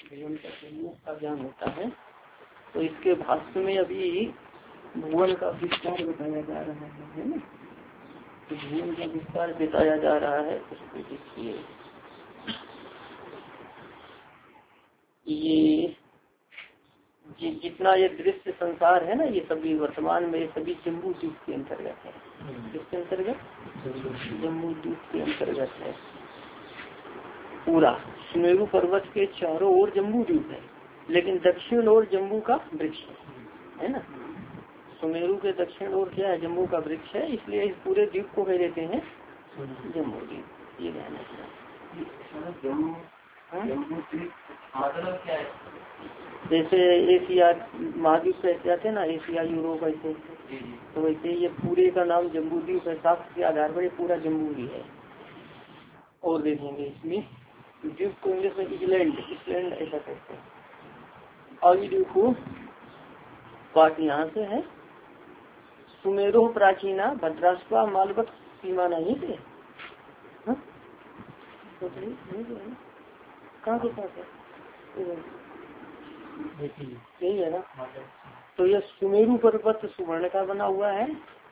भुवन का मुख का ज्ञान होता है। तो इसके भाष्य में अभी भुवन का विस्तार बताया जा रहा है ना। तो भुवन का विस्तार बताया जा रहा है। उसको देखिए, ये जितना ये दृश्य संसार है ना, ये सभी वर्तमान में ये सभी जम्बू द्वीप के अंतर्गत है। किसके अंतर्गत? जम्बू द्वीप के अंतर्गत है। पूरा सुमेरु पर्वत के चारों ओर जम्बू द्वीप है, लेकिन दक्षिण ओर जम्बू का वृक्ष है ना। सुमेरु के दक्षिण ओर क्या है? जम्बू का वृक्ष है, इसलिए इस पूरे द्वीप को कह देते हैं जम्बू द्वीप। ये ध्यान रखना। मतलब क्या है? जैसे एशिया महाद्वीप से आते हैं ना, एशिया यूरोप, ऐसे तो वैसे ये पूरे का नाम जम्बू द्वीप है। शास्त्र के आधार पर ये पूरा जम्बू ही है। और देखेंगे इसमें द्वीप को इंग्लिश में इजलैंड ऐसा कहते हैं। और ये देखो पाठ यहाँ से है, सुमेरो प्राचीना भद्रास्वा मालवत सीमा नहीं थे। कहाँ के पास है? यही है ना। तो यह सुमेरु पर्वत सुवर्ण का बना हुआ है,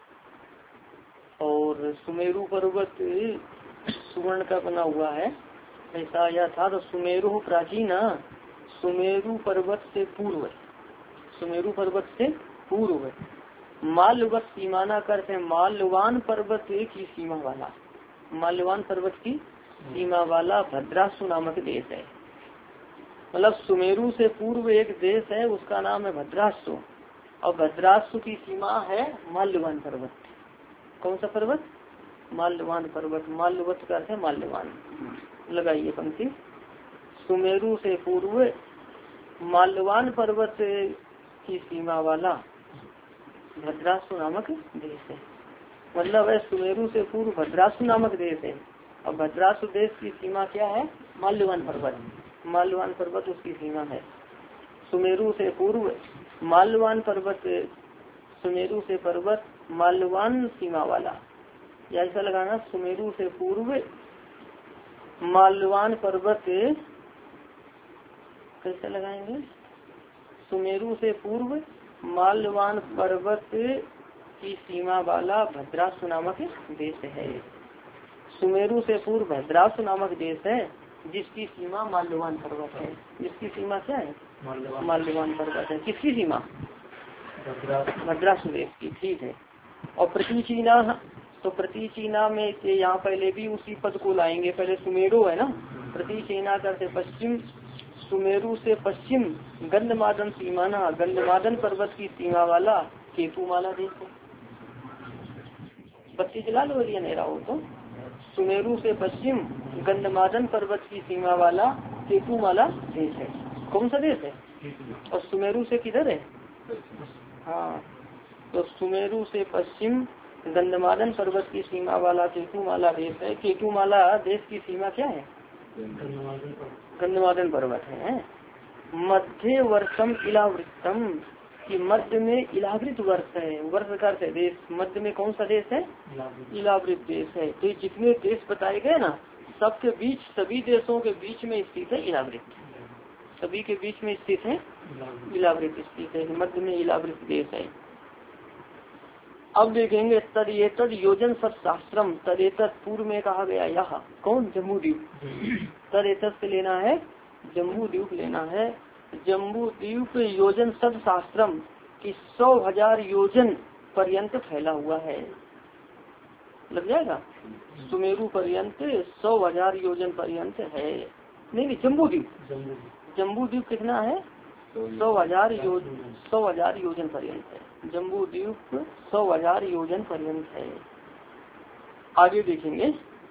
और सुमेरु पर्वत सुवर्ण का बना हुआ है। ऐसा आया था। तो सुमेरु प्राचीना, सुमेरु पर्वत से पूर्व, सुमेरु पर्वत से पूर्व माल्यवत सीमाना करते, माल्यवान पर्वत की सीमा वाला, माल्यवान पर्वत की सीमा वाला भद्रासु नामक देश है। मतलब सुमेरु से पूर्व एक देश है, उसका नाम है भद्रासु, और भद्रासु की सीमा है माल्यवान पर्वत। कौन सा पर्वत? माल्यवान पर्वत। माल्यवत का अर्थ है माल्यवान। लगाइए पंक्ति, सुमेरु से पूर्व माल्यवान पर्वत की सीमा वाला भद्रासु नामक देश है। मतलब है सुमेरु से पूर्व भद्रासु नामक देश है, और भद्रासु देश की सीमा क्या है? माल्यवान पर्वत। माल्यवान पर्वत उसकी सीमा है। सुमेरु से पूर्व माल्यवान पर्वत, सुमेरु से पर्वत माल्यवान सीमा वाला, या ऐसा लगाना, सुमेरु से पूर्व माल्यवान पर्वत, कैसे लगाएंगे? सुमेरु से पूर्व माल्यवान पर्वत की सीमा वाला भद्रासु नामक देश है। सुमेरु से पूर्व भद्रासु नामक देश है, जिसकी सीमा माल्यवान पर्वत है। जिसकी सीमा क्या है? माल्यवान पर्वत है। किसकी सीमा? भद्रासु देश की। ठीक है। और प्रतीचीना, तो प्रतीचीना में यहाँ पहले भी उसी पद को लाएंगे। पहले सुमेरु है ना, प्रतीचीना करते पश्चिम, सुमेरु से पश्चिम गंधमादन सीमाना, गंधमादन पर्वत की सीमा वाला केतुमाला देश है। बत्ती जला लो यदि अंधेरा हो तो। सुमेरु से पश्चिम गंधमादन पर्वत की सीमा वाला केतुमाला देश है। कौन सा देश है? और सुमेरु से किधर है? हाँ, तो सुमेरु से पश्चिम गंधमादन पर्वत की सीमा वाला केतुमाला देश है। केतुमाला देश की सीमा क्या है? गंधमादन पर्वत है। मध्य वर्षम इलावृतम, कि मध्य में इलावृत वर्ष है। वर्ष का अर्थ है देश। मध्य में कौन सा देश है? इलावृत देश है। तो जितने देश बताए गए ना, सबके बीच, सभी देशों के बीच में स्थित है इलावृत। सभी के बीच में स्थित है इलावृत स्थित है। मध्य में इलावृत देश है। अब देखेंगे तद योजन सब शास्त्रम, तदेतत पूर्व में कहा गया यह कौन? जम्बू द्वीप। तदेतत से लेना है जम्बू द्वीप लेना है। जम्बू द्वीप योजन सब शास्त्रम की 100,000 योजन पर्यंत फैला हुआ है। लग जाएगा। सुमेरु पर्यंत 100,000 योजन पर्यंत है। नहीं, जम्बू द्वीप, जम्बू द्वीप कितना है? 100,000 योजन पर्यंत है। जम्बू द्वीप 100,000 योजन पर्यंत है। आगे देखेंगे,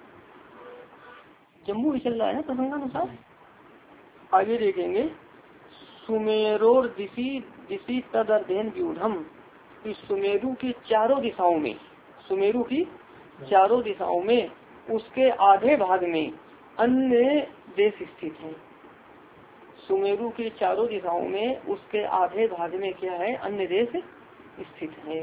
जम्बू ही चल रहा है ना प्रसंगानुसार। आगे देखेंगे, सुमेरोर दिशी तद अध्ययन व्यूढ़, सुमेरु की चारों दिशाओं में, सुमेरु की चारों दिशाओं में उसके आधे भाग में अन्य देश स्थित है। सुमेरु की चारों दिशाओं में उसके आधे भाग में क्या है? अन्य देश स्थित है।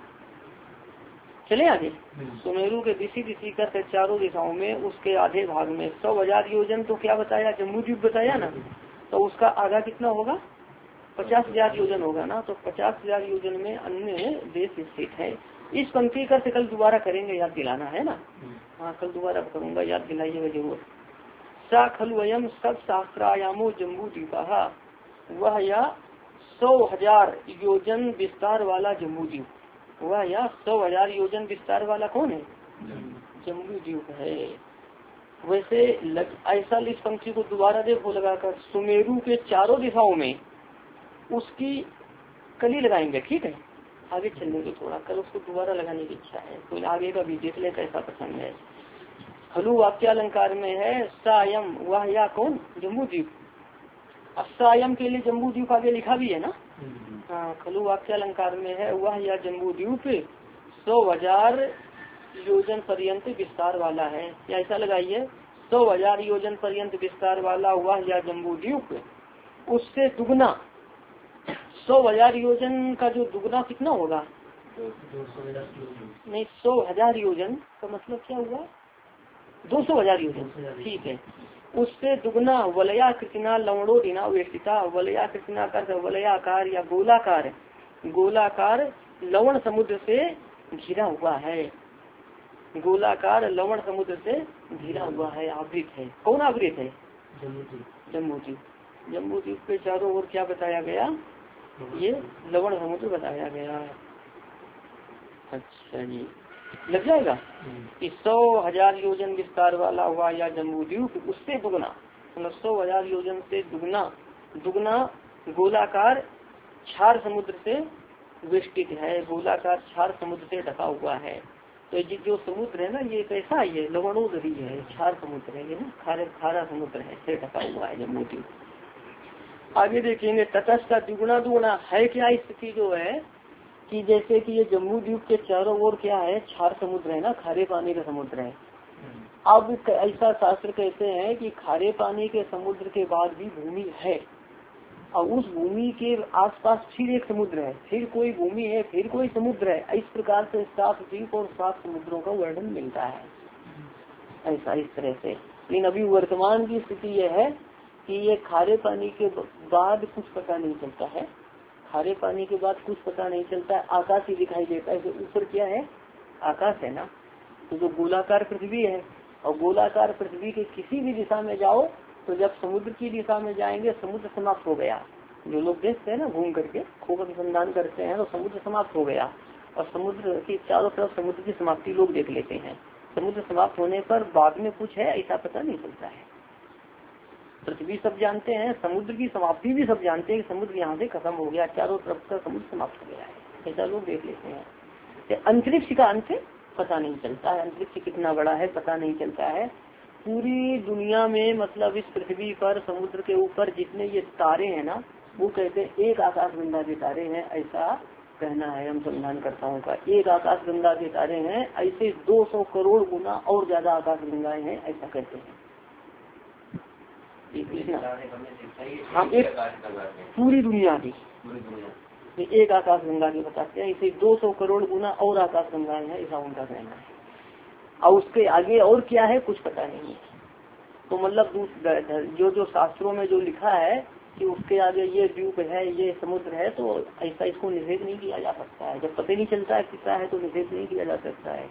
चले आगे। सुमेरु के दिशी करते चारों दिशाओं में उसके आधे भाग में 100,000 योजन, तो क्या बताया? जम्बू द्वीप बताया ना। तो उसका आधा कितना होगा, 50,000 योजन होगा ना। तो 50,000 योजन में अन्य देश स्थित है। इस पंक्ति का कल दोबारा करेंगे, याद दिलाना है ना। हाँ कल दोबारा करूंगा, याद दिलाइएगा जरूर। सा खलु अयम सब शास्त्रायामो जम्बू द्वीपा, वह या 100,000 योजन विस्तार वाला जम्बू द्वीप, वह या 100,000 योजन विस्तार वाला कौन है, जम्बू द्वीप है। वैसे ऐसा इस पंक्ति को दोबारा देखो लगाकर, सुमेरु के चारों दिशाओं में उसकी कली लगाएंगे, ठीक है। आगे चलने के थोड़ा कल उसको दोबारा लगाने की इच्छा है, तो आगे का भी देख ले कैसा पसंद है। खलु वाक्यालंकार में है सायम, वह या कौन, जम्बू द्वीप। अब सायम के लिए जम्बू द्वीप आगे लिखा भी है ना। हाँ खलु वाक्यालंकार में है वह या जम्बू द्वीप 100,000 योजन पर्यंत विस्तार वाला है, या ऐसा लगाइए 100,000 योजन पर्यंत विस्तार वाला वह या जम्बू द्वीप, उससे दुगना 100,000 योजन का जो दुगना कितना होगा, नहीं 100,000 योजन का मतलब क्या हुआ, 200,000 योजन, ठीक है। उससे दुगना वलया कृतना लवणो दिना वेष्टिता, वलया कृतना कर वलयाकार या गोलाकार, गोलाकार लवण समुद्र से घिरा हुआ है, गोलाकार लवण समुद्र से घिरा हुआ है, आवृत है। कौन आवृत है, जम्बू द्वीप। जम्बू द्वीप के चारों ओर क्या बताया गया, ये लवण समुद्र बताया गया। अच्छा जी, लग जाएगा। कि 100,000 योजन विस्तार वाला हुआ या जम्बू द्वीप, उससे दुगना, मतलब 100,000 योजन से दुगना, दुगना गोलाकार क्षार समुद्र से वेष्टित है, गोलाकार क्षार समुद्र से ढका हुआ है। तो ये जो समुद्र है ना, ये कैसा है, ये लवणोदरी है, क्षार समुद्र है, ये ना खारा समुद्र है, से ढका हुआ है जम्बू द्वीप। आगे देखेंगे तटस्थ का दुगुना दुगुना है क्या स्थिति जो है, कि जैसे कि ये जम्बू द्वीप के चारों ओर क्या है, क्षार समुद्र है ना, खारे पानी का समुद्र है। अब ऐसा शास्त्र कहते हैं कि खारे पानी के समुद्र के बाद भी भूमि है, और उस भूमि के आसपास फिर एक समुद्र है, फिर कोई भूमि है, फिर कोई समुद्र है। इस प्रकार से 7 द्वीप और 7 समुद्रों का वर्णन मिलता है, ऐसा इस तरह से। लेकिन अभी वर्तमान की स्थिति यह है कि ये खारे पानी के बाद कुछ पता नहीं चलता है, खारे पानी के बाद कुछ पता नहीं चलता है, आकाश ही दिखाई देता है। ऊपर क्या है, आकाश है ना। तो जो गोलाकार पृथ्वी है, और गोलाकार पृथ्वी के किसी भी दिशा में जाओ, तो जब समुद्र की दिशा में जाएंगे समुद्र समाप्त हो गया। जो लोग देखते हैं ना घूम करके खूब अनुसंधान करते हैं, तो समुद्र समाप्त हो गया, और समुद्र की चारों तरफ समुद्र की समाप्ति लोग देख लेते हैं। समुद्र समाप्त होने पर बाद में कुछ है ऐसा पता नहीं चलता है। पृथ्वी सब जानते हैं, समुद्र की समाप्ति भी सब जानते हैं कि समुद्र यहाँ से खत्म हो गया, चारों तरफ का समुद्र समाप्त हो गया है, ऐसा लोग देख लेते हैं। अंतरिक्ष का अंत पता नहीं चलता है, अंतरिक्ष कितना बड़ा है पता नहीं चलता है। पूरी दुनिया में मतलब इस पृथ्वी पर समुद्र के ऊपर जितने ये तारे हैं ना, वो कहते हैं एक आकाश गंगा के तारे हैं, ऐसा कहना है अनुसंधानकर्ताओं का। एक आकाश गंगा के तारे हैं, ऐसे 200 करोड़ गुना और ज्यादा आकाश गंगाएं हैं, ऐसा कहते हैं। हम एक पूरी दुनिया की एक आकाश गंगा की बताते हैं, इसे 200 करोड़ गुना और आकाश गंगाएं हैं, ऐसा उनका कहना है। और उसके आगे और क्या है कुछ पता नहीं है। तो मतलब जो शास्त्रों में जो लिखा है कि उसके आगे ये द्वीप है, ये समुद्र है, तो ऐसा इसको निषेध नहीं किया जा सकता है। जब पता नहीं चलता है कितना है तो निषेध नहीं किया जा सकता है,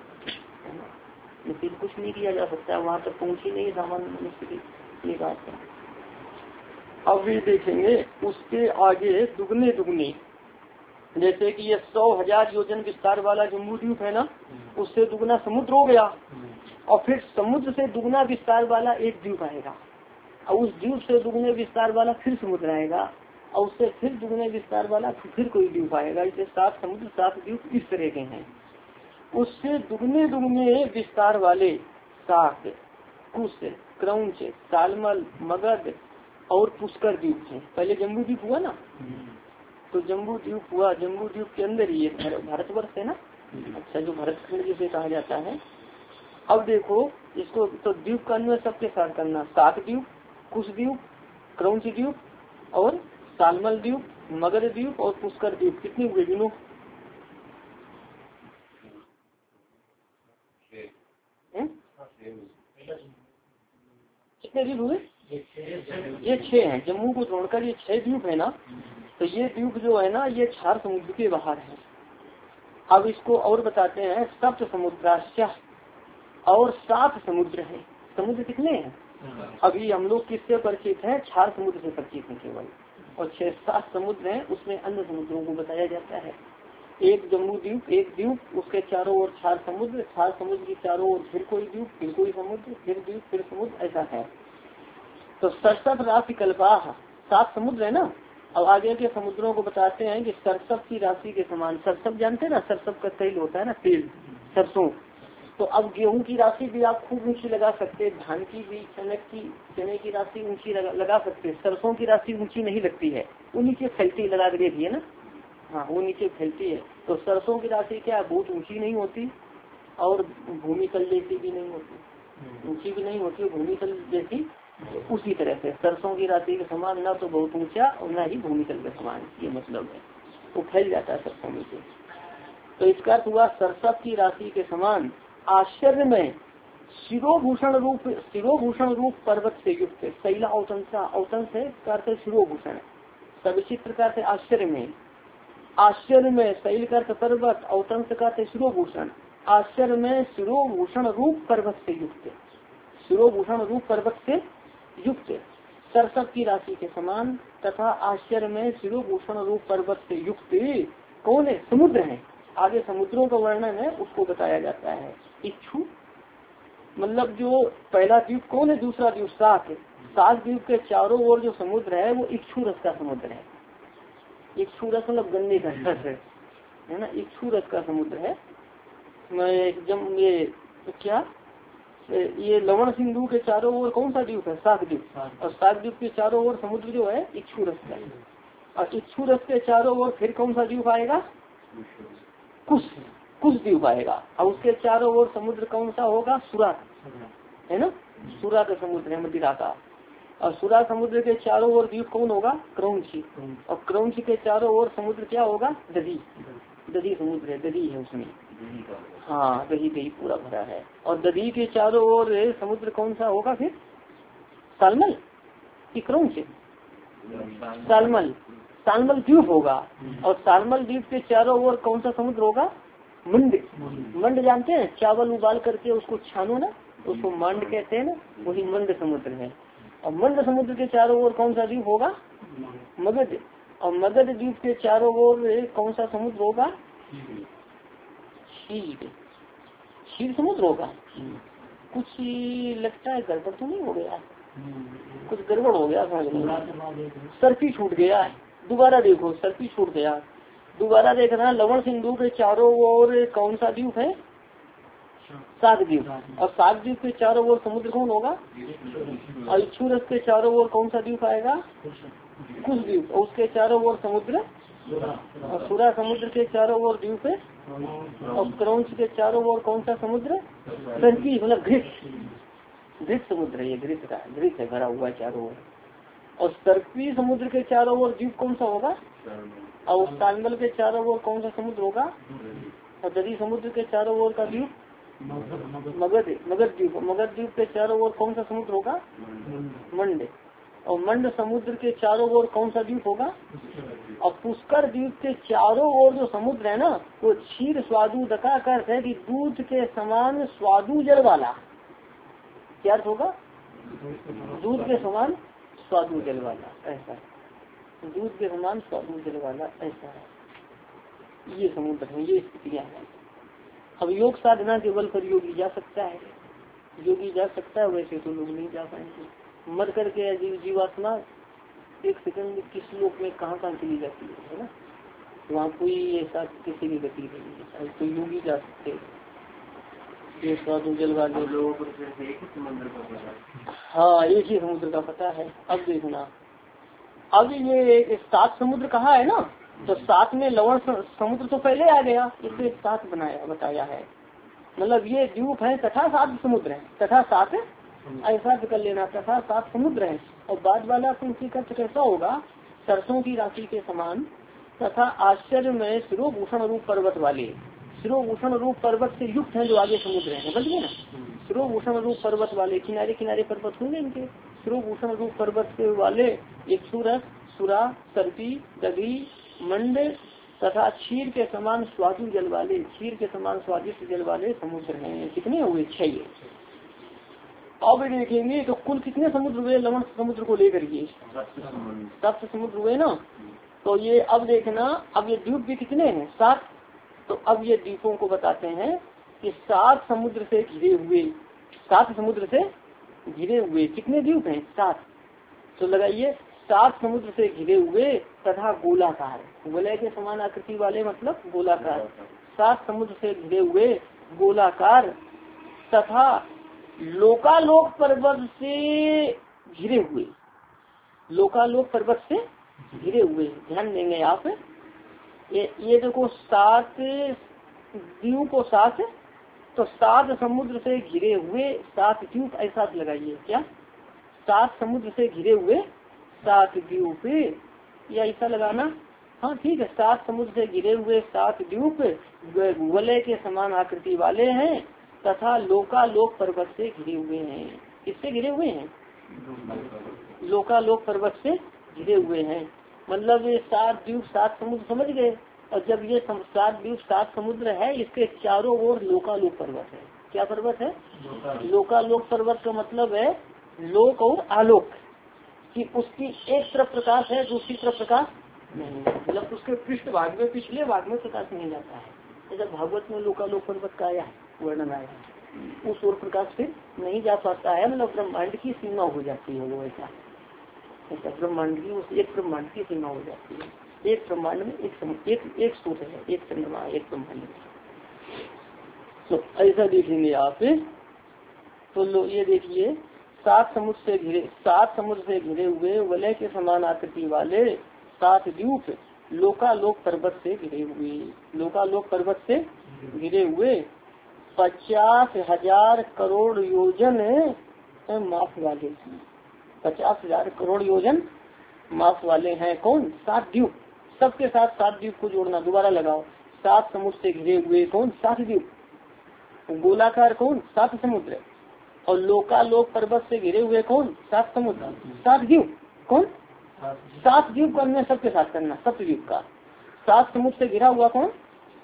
निषेध कुछ नहीं किया जा सकता है, वहाँ तक पहुँची नहीं सामान्य मनुष्य की ये बात है। अब भी देखेंगे उसके आगे दुगने दुगनी, जैसे कि ये 100,000 योजन विस्तार वाला जम्बू द्वीप है ना, उससे दुगना समुद्र हो गया, और फिर समुद्र से दुगना विस्तार वाला एक द्वीप आएगा, और उस द्वीप से दुगने विस्तार वाला फिर समुद्र आएगा, और उससे फिर दुगने विस्तार वाला फिर कोई द्वीप आएगा। इसे 7 समुद्र 7 द्वीप इस तरह के हैं। उससे दुगने दुगने विस्तार वाले शाक, कुश, क्रौंच, सालमल, मगध और पुष्कर द्वीप है। पहले जम्बू द्वीप हुआ ना, तो जम्बू द्वीप हुआ, जम्बू द्वीप के अंदर ये भारतवर्ष है ना। अच्छा, जो भारतखंड जिसे कहा जाता है। अब देखो इसको तो द्वीप का अन्वय सबके साथ करना, शाक द्वीप, कुश द्वीप, क्रौंच द्वीप और सालमल द्वीप, मगध द्वीप और पुष्कर द्वीप, कितनी हुए गिनो? कितने द्वीप हुए? ये 6 हैं, जम्मू को जोड़कर ये 6 द्वीप है ना। तो ये द्वीप जो है ना ये 4 समुद्र के बाहर है। अब इसको और बताते हैं, सप्त समुद्राश्च, और 7 समुद्र है। समुद्र कितने हैं? अभी हम लोग किससे परिचित हैं? 4 समुद्र से परिचित हैं केवल, और 6-7 समुद्र हैं, उसमें अन्य समुद्रों को बताया जाता है। एक जम्मू द्वीप, एक द्वीप, उसके चारों ओर 4 समुद्र, 4 समुद्र की चारों ओर फिर कोई द्वीप, फिर कोई समुद्र, फिर द्वीप, फिर समुद्र, ऐसा है। तो 67 राशि कल्पा, 7 समुद्र है ना। अब आगे के समुद्रों को बताते हैं कि सरसप की राशि के समान। सरसप जानते हैं ना, सरसप का तेल होता है ना, तेल, सरसों। तो अब गेहूं की राशि भी आप खूब ऊंची लगा सकते हैं, धान की भी, चने की राशि ऊंची लगा सकते हैं। सरसों की राशि ऊंची नहीं लगती है, वो नीचे फैलती लगा देती है ना। हाँ, वो नीचे फैलती है। तो सरसों की राशि क्या है, बहुत ऊंची नहीं होती और भूमि तल जैसी भी नहीं होती, ऊंची भी नहीं होती, भूमि तल जैसी। उसी तरह से सरसों की राशि के समान, ना तो बहुत ऊंचा और ना ही भूमि तल के समान, ये मतलब है। वो फैल जाता है सरसों में से। तो इसका अर्थ हुआ सरसप की राशि के समान आश्चर्य में शिरोभूषण रूप पर्वत से युक्त। शैला औतंस है करते शिरोभूषण, सविचित्र करते आश्चर्य में शैल करते पर्वत, औतंस करते शिरोभूषण। आश्चर्य में शिरोभूषण रूप पर्वत से युक्त, शिरोभूषण रूप पर्वत से युक्त सरसप की राशि के समान तथा आश्चर्य में शिरोभूषण रूप पर्वत से युक्त कौन है? समुद्र है। आगे समुद्रों का वर्णन है, उसको बताया जाता है। इच्छु मतलब जो पहला द्वीप कौन है, दूसरा द्वीप सात है। 7 द्वीप के चारों ओर जो समुद्र है वो इच्छु रस का समुद्र है। इच्छु रस मतलब गन्ने का रस है ना, इच्छु रस का समुद्र है। मैं जब ये तो क्या ये लवण सिंधु के चारों ओर कौन सा द्वीप है? सात द्वीप। और 7 द्वीप के चारों ओर समुद्र जो है इच्छु रस का, और इच्छु रस के चारों ओर फिर कौन सा द्वीप आएगा? कुश द्वीप आएगा। और उसके चारों ओर समुद्र कौन सा होगा? सुरा है ना, सुरा का समुद्र है, मदिरा का। और सुरा समुद्र के चारों ओर द्वीप कौन होगा? क्रौंची। और क्रौंची के चारों ओर समुद्र क्या होगा? दधी। दधी समुद्र है, दधी है उसमें। हाँ, दही दही पूरा भरा है। और दधी के चारों ओर समुद्र कौन सा होगा फिर? सालमल की क्रौंच? सालमल, सालमल द्वीप होगा। और सालमल द्वीप के चारों ओर कौन सा समुद्र होगा? मंड। मंड जानते हैं, चावल उबाल करके उसको छानो ना, उसको मंड कहते हैं ना, वही मंड समुद्र है। और मंड समुद्र के चारों ओर कौन सा द्वीप होगा? मगध। और मगध द्वीप के चारों ओर कौन सा समुद्र होगा? क्षीर समुद्र होगा। कुछ लगता है गड़बड़ तो नहीं हो गया? कुछ गड़बड़ हो गया, सर्फी छूट गया। दोबारा देखो, सर्फी छूट गया, दोबारा देखना। लवण सिंधु के चारों ओर कौन सा द्वीप है? 7 द्वीप। और 7 द्वीप के चारों ओर समुद्र कौन होगा? और इच्छु रस के चारों ओर कौन सा द्वीप आएगा? कुश द्वीप। और उसके चारों ओर समुद्र, और सुरा समुद्र के चारों ओर द्वीप है। और क्रौंच के चारों ओर कौन सा समुद्र? सर्फी मतलब घृत समुद्र है, ये घृत का, घृत है भरा हुआ चारों ओर। और सर्फी समुद्र के चारों ओर द्वीप कौन सा होगा? और सालमल के चारों ओर कौन सा समुद्र होगा? और दधी समुद्र के चारों ओर का द्वीप मगध द्वीप। मगध द्वीप के चारों ओर कौन सा समुद्र होगा? मंड। और मंड समुद्र के चारों ओर कौन सा द्वीप होगा? और पुष्कर द्वीप के चारों ओर जो समुद्र है ना वो क्षीर स्वादु दका का अर्थ है कि दूध के समान स्वादु जल वाला। क्या अर्थ होगा? दूध के समान स्वादु जल वाला, ऐसा दूध के समान स्वादु जल वाला, ऐसा है। ये समुद्र है, ये स्थितियाँ हैं। अब योग साधना के बल पर योगी जा सकता है, योगी जा सकता है, वैसे तो लोग नहीं जा पाएंगे। मर करके जीवात्मा एक सेकंड किस लोक में कहाँ चली जाती है ना, वहाँ कोई ऐसा किसी की गति नहीं है, तो योगी जा सकते हैं। ये स्वादु जल वाले लोगों को समुद्र का पता, हाँ एक ही समुद्र का पता है। अब देखना, अब ये 7 समुद्र कहा है ना, तो 7 में लवण समुद्र तो पहले आ गया, इसे 7 बताया है। मतलब ये द्वीप है तथा 7 समुद्र है, तथा 7 ऐसा कर लेना, तथा 7 समुद्र है। और बाद वाला पंक्ति का कैसा होगा? सरसों की राशि के समान तथा आश्चर्य में शिरोभूषण रूप पर्वत वाले, शिरोभूषण रूप पर्वत से युक्त है जो आगे समुद्र है, समझ गए ना। शिरोभूषण रूप पर्वत वाले, किनारे किनारे पर्वत होंगे इनके, श्रुभूषण रूप पर्वत से वाले इक्षुरस, सुरा, सर्पी, दधी, मंड तथा क्षीर के समान स्वादु जल वाले, क्षीर के समान स्वादिष्ट जल वाले समुद्र हैं। कितने हुए? 6। अब देखेंगे तो कुल कितने समुद्र हुए लवण समुद्र को लेकर के? 7 समुद्र हुए ना। तो ये अब देखना, अब ये द्वीप भी कितने हैं? 7। तो अब ये द्वीपों को बताते हैं कि 7 समुद्र से घिरे हुए, 7 समुद्र से घिरे हुए कितने द्वीप हैं? 7। तो लगाइए 7 समुद्र से घिरे हुए तथा गोलाकार, वलय के समान आकृति वाले मतलब गोलाकार, 7 समुद्र से घिरे हुए गोलाकार तथा लोकालोक पर्वत से घिरे हुए, लोकालोक पर्वत से घिरे हुए। ध्यान देंगे आप, ये देखो 7 द्वीप को 7, तो 7 समुद्र से घिरे हुए 7 द्वीप, ऐसा लगाइए क्या? 7 समुद्र से घिरे हुए 7 द्वीप, या ऐसा लगाना। हाँ ठीक है, 7 समुद्र से घिरे हुए 7 द्वीप वलय के समान आकृति वाले हैं तथा लोकालोक पर्वत से घिरे हुए हैं। किससे घिरे हुए हैं? लोकालोक पर्वत से घिरे हुए हैं। मतलब ये 7 द्वीप 7 समुद्र समझ गए। और जब ये 7 द्वीप 7 समुद्र है, इसके चारों ओर लोकालोक पर्वत है। क्या पर्वत है? लोकालोक पर्वत का मतलब है लोक और आलोक, कि उसकी एक तरफ प्रकाश है, दूसरी तरफ प्रकाश नहीं, मतलब उसके पृष्ठ भाग में, पिछले भाग में प्रकाश नहीं जाता है। जब भागवत में लोकालोक पर्वत का आया है, वर्णन आया है, उस ओर प्रकाश फिर नहीं जा पाता है, मतलब ब्रह्मांड की सीमा हो जाती है वो। ऐसा ब्रह्मांड की उस एक ब्रह्मांड की सीमा हो जाती है। एक ब्रह्मांड में एक सूर्य है, एक चंद्रमा, एक ब्रह्मांड में। तो ऐसा देखेंगे आप। तो ये देखिए 7 समुद्र से घिरे हुए वलय के समान आकृति वाले 7 द्वीप लोकालोक पर्वत से घिरे हुए, लोकालोक पर्वत से घिरे हुए 50,000 करोड़ योजन माप वाले, 50,000 करोड़ योजन माप वाले हैं। कौन? 7 द्वीप। सबके साथ 7 द्वीप को जोड़ना, दोबारा लगाओ। 7 समुद्र से घिरे हुए कौन? 7 द्वीप। गोलाकार कौन? 7 समुद्र। और लोकालोक पर्वत से घिरे हुए कौन? 7 समुद्र, 7 द्वीप। कौन? 7 द्वीप करने, सबके साथ करना, सप्तद्वीप का। 7 समुद्र से घिरा हुआ कौन?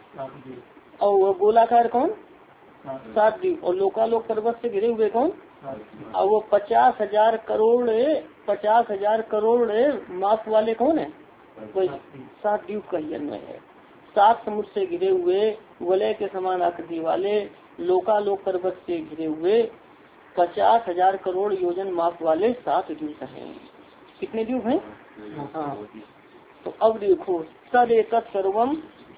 और गोलाकार कौन? 7 द्वीप। और लोकालोक पर्वत से घिरे हुए कौन? और वो 50,000 करोड़, 50,000 करोड़ माप वाले कौन है? कोई 7 द्वीप का ही अन्वय है। 7 समुद्र से घिरे हुए वलय के समान आकृति वाले लोकालोक पर्वत से घिरे हुए 50,000 करोड़ योजन माप वाले 7 द्वीप हैं। कितने द्वीप हैं? हाँ। तो अब देखो, तदेत सर्वम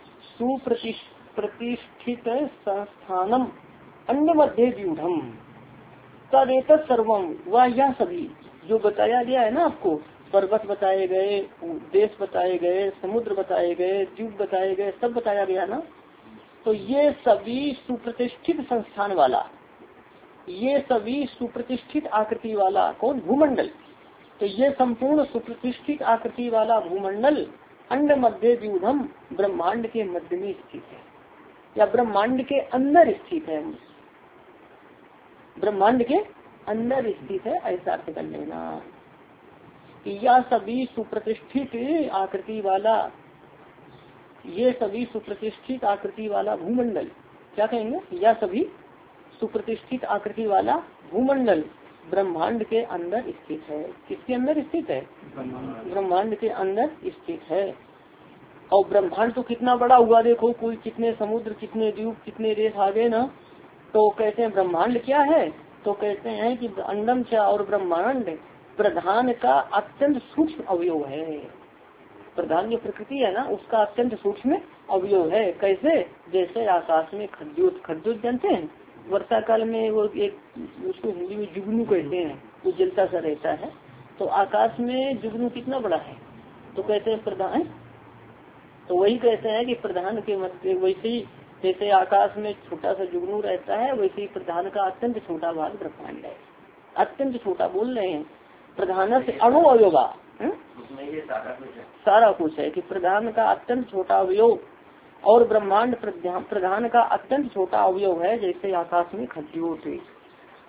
सुप्रतिष्ठित संस्थानम अन्य मध्य व्यूढ़। तदेत सर्वम, वह यह सभी जो बताया गया है ना आपको, पर्वत बताए गए, देश बताए गए, समुद्र बताए गए, द्वीप बताए गए, सब बताया गया ना। तो ये सभी सुप्रतिष्ठित संस्थान वाला, ये सभी सुप्रतिष्ठित आकृति वाला कौन? भूमंडल। तो ये संपूर्ण सुप्रतिष्ठित आकृति वाला भूमंडल अंड मध्य व्यूढ़, ब्रह्मांड के मध्य में स्थित है, या ब्रह्मांड के अंदर स्थित है, ब्रह्मांड के अंदर स्थित है, ऐसा अर्थ कर लेना। यह सभी सुप्रतिष्ठित आकृति वाला, ये सभी सुप्रतिष्ठित आकृति वाला भूमंडल, क्या कहेंगे? यह सभी सुप्रतिष्ठित आकृति वाला भूमंडल ब्रह्मांड के अंदर स्थित है। किसके अंदर स्थित है? ब्रह्मांड के अंदर स्थित है। और ब्रह्मांड तो कितना बड़ा हुआ, देखो कोई कितने समुद्र, कितने द्वीप, कितने देश आ गए ना। तो कहते हैं ब्रह्मांड क्या है? तो कहते हैं कि अंडम च और ब्रह्मांड प्रधान का अत्यंत सूक्ष्म अवयव है। प्रधान जो प्रकृति है ना, उसका अत्यंत सूक्ष्म अवयव है। कैसे? जैसे आकाश में खद्योत, खद्योत जानते हैं, वर्षा काल में वो एक, उसको हिंदी में जुगनू कहते हैं, वो जलता सा रहता है। तो आकाश में जुगनू कितना बड़ा है? तो कहते हैं प्रधान। तो वही कहते हैं कि प्रधान के मध्य, वैसे ही जैसे आकाश में छोटा सा जुगनू रहता है, वैसे ही प्रधान का अत्यंत छोटा भाग ब्रह्मांड है। अत्यंत छोटा बोल रहे हैं, प्रधान से अणु अवयवा, सारा कुछ है कि प्रधान का अत्यंत छोटा अवयव, और ब्रह्मांड प्रधान का अत्यंत छोटा अवयव है, जैसे आकाश में खद्योत।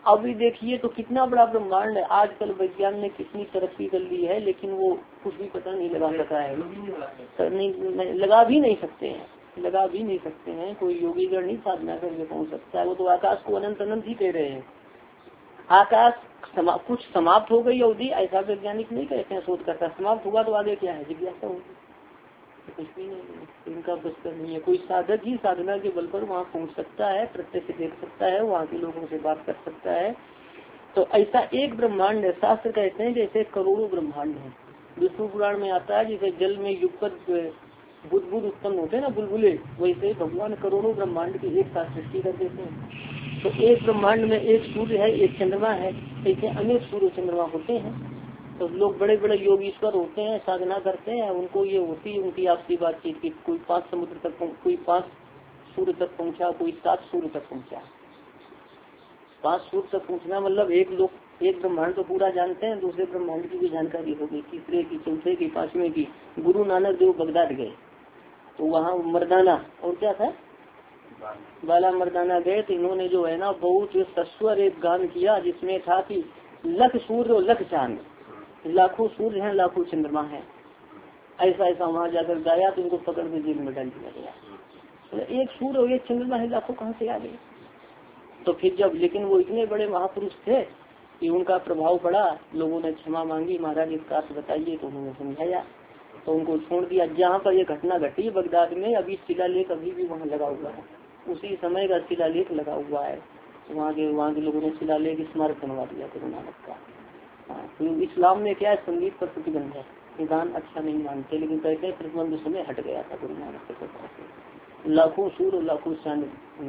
अभी देखिए तो कितना बड़ा ब्रह्मांड है। आजकल विज्ञान ने कितनी तरक्की कर ली है, लेकिन वो कुछ भी पता नहीं लगा सका है। लगा भी नहीं सकते हैं, लगा भी नहीं सकते हैं। कोई योगीगण नहीं साधना करके पहुंच सकता है। वो तो आकाश को अनंत अनंत ही कह रहे हैं। आकाश कुछ समाप्त हो गई अवधि, ऐसा वैज्ञानिक नहीं कहते हैं। शोध करता समाप्त हुआ तो आगे क्या है, जिज्ञासा होगी। तो कुछ भी नहीं है, इनका बस कर नहीं है। कोई साधक ही साधना के बल पर वहाँ पहुँच सकता है, प्रत्यक्ष देख सकता है, वहाँ के लोगों से बात कर सकता है। तो ऐसा एक ब्रह्मांड है। शास्त्र कहते हैं जैसे करोड़ों ब्रह्मांड है। विष्णु पुराण में आता है जैसे जल में युगपत बुदबुद उत्पन्न होते हैं ना, बुलबुले, वैसे भगवान करोड़ों ब्रह्मांड की एक साथ सृष्टि कर देते हैं। तो एक ब्रह्मांड में एक सूर्य है, एक चंद्रमा है, ऐसे अनेक सूर्य चंद्रमा होते हैं। तो लोग बड़े बड़े योगीश्वर होते हैं, साधना करते हैं, उनको ये होती है उनकी आपसी बातचीत की कोई 5 समुद्र तक, कोई 5 सूर्य तक पहुंचा, कोई 7 सूर्य तक पहुंचा। 5 सूर्य तक पहुंचना मतलब एक ब्रह्मांड तो पूरा जानते हैं, दूसरे ब्रह्मांड की भी जानकारी होगी, तीसरे की, चौथे की, 5वें की। गुरु नानक देव बगदाद गए तो वहाँ मर्दाना और क्या था, बाला मर्दाना गए तो इन्होंने जो है ना बहुत सस्वर एक गान किया, जिसमें था कि लख सूर्य और लख चांद, लाखों सूर्य हैं, लाखों चंद्रमा है। ऐसा ऐसा वहाँ जाकर गाया तो इनको पकड़ के जेल में डाल दिया गया। तो एक सूर्य और एक चंद्रमा है, लाखों कहाँ से आ गए। तो फिर जब, लेकिन वो इतने बड़े महापुरुष थे कि उनका प्रभाव पड़ा, लोगों ने क्षमा मांगी, महाराज इसका अर्थ बताइए, तो उन्होंने समझाया, तो उनको छोड़ दिया। जहाँ पर ये घटना घटी बगदाद में, अभी शिलालेख अभी भी वहाँ लगा हुआ है, उसी समय का शिलालेख लगा हुआ है। वहाँ के लोगों ने शिलालेख स्मारक बनवा दिया गुरु नानक का। तो इस्लाम में क्या है, संगीत पर प्रतिबंध है, गान अच्छा नहीं मानते, लेकिन कहते हैं प्रतिबंध समय हट गया था गुरु नानक के कृपा से। लाखों सूर और लाखों चांद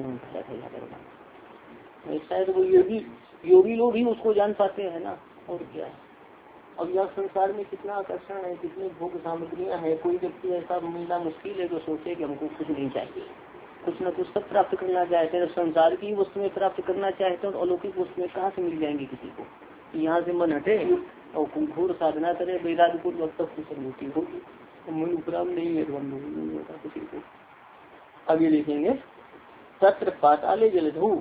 शायद वो योगी लोग ही उसको जान पाते हैं ना, और क्या है। अब यह संसार में कितना आकर्षण है, कितनी भोग सामग्रियां हैं। कोई व्यक्ति ऐसा मिलना मुश्किल है जो सोचे कि हमको कुछ नहीं चाहिए, कुछ न कुछ सब प्राप्त करना चाहते हैं। संसार की वस्तुएं प्राप्त करना चाहते हैं, और अलौकिक वस्तुएं कहाँ से मिल जाएंगी किसी को। यहाँ से मन हटे और घोर साधना करे, वैराग्यपूर्वक वक्त कुछ अनुभूति होगी, मन उपराम नहीं है, नहीं होता किसी को। आगे लिखेंगे, तत्र पाताले जलधू।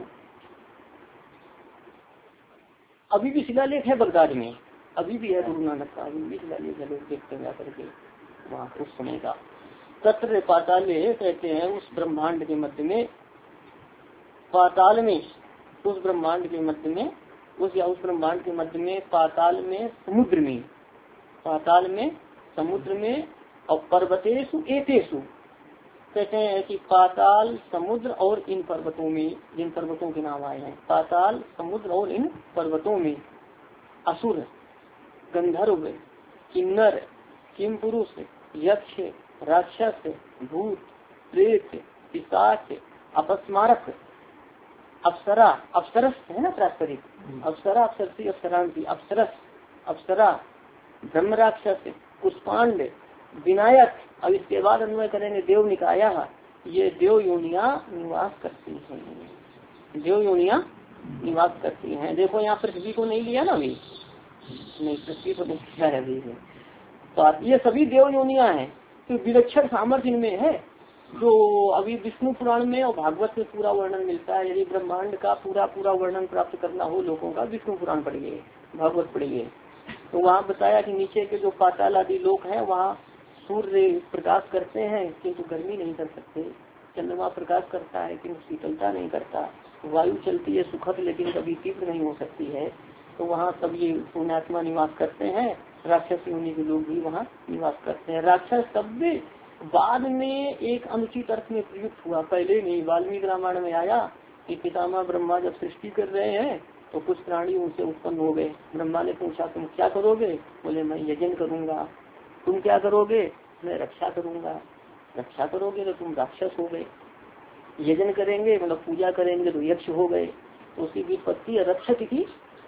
अभी भी शिलालेख है बगदाद में, अभी भी है गुरु नानक का, अभी भी शिलालेख है, लोग देखते हैं जाकर के वहाँ उस समय का। तत्र पाताले कहते हैं उस ब्रह्मांड के मध्य में, पाताल में, उस ब्रह्मांड के मध्य में, उस ब्रह्मांड के मध्य में, पाताल में, समुद्र में, पाताल में, समुद्र में, और पर्वतेषु एतेषु कहते हैं कि पाताल, समुद्र और इन पर्वतों में, जिन पर्वतों के नाम आए हैं, पाताल, समुद्र और इन पर्वतों में असुर, गंधर्व, किन्नर, किम पुरुष, यक्ष, राक्षस, भूत, प्रेत, पिशाच, अपस्मारक, अप्सरा, अप्सरस है ना प्रास्परिक, अप्सरा, अप्सरसी, अप्सरांति, अप्सरस, अप्सरा, ब्रह्म राक्षस, पुष्पांड, विनायक। अब इसके बाद अन्वय करेंगे देव निकाया, ये देव योनिया निवास करती हैं, देव योनिया निवास करती हैं। देखो यहाँ पृथ्वी को नहीं लिया ना अभी, नहीं पृथ्वी को नहीं है अभी है। तो ये सभी देव योनिया हैं। तो विलक्षण सामर्थ्य इनमें है, जो अभी विष्णु पुराण में और भागवत में पूरा वर्णन मिलता है। यदि ब्रह्मांड का पूरा वर्णन प्राप्त करना हो लोगों का, विष्णु पुराण पढ़िए, भागवत पढ़िए। तो वहाँ बताया कि नीचे के जो पाताल आदि लोग हैं, वहाँ सूर्य प्रकाश करते हैं किंतु गर्मी नहीं कर सकते, चंद्रमा प्रकाश करता है किंतु शीतलता नहीं करता, वायु चलती है सुखद लेकिन कभी तीव्र नहीं हो सकती है। तो वहाँ सब ये पुण्यात्मा निवास करते हैं, राक्षस योनि के लोग भी वहाँ निवास करते हैं। राक्षस शब्द बाद में एक अनुचित अर्थ में प्रयुक्त हुआ, पहले नहीं। वाल्मीकि रामायण में आया कि पितामह ब्रह्मा जब सृष्टि कर रहे हैं तो कुछ प्राणी उनसे उत्पन्न हो गए। ब्रह्मा ने पूछा तुम क्या करोगे, बोले मैं यजन करूंगा। तुम क्या करोगे, मैं रक्षा करूंगा। रक्षा करोगे तो तुम राक्षस हो गए, यजन करेंगे मतलब पूजा करेंगे तो यक्ष हो गए। तो उसकी विपत्ति रक्षक की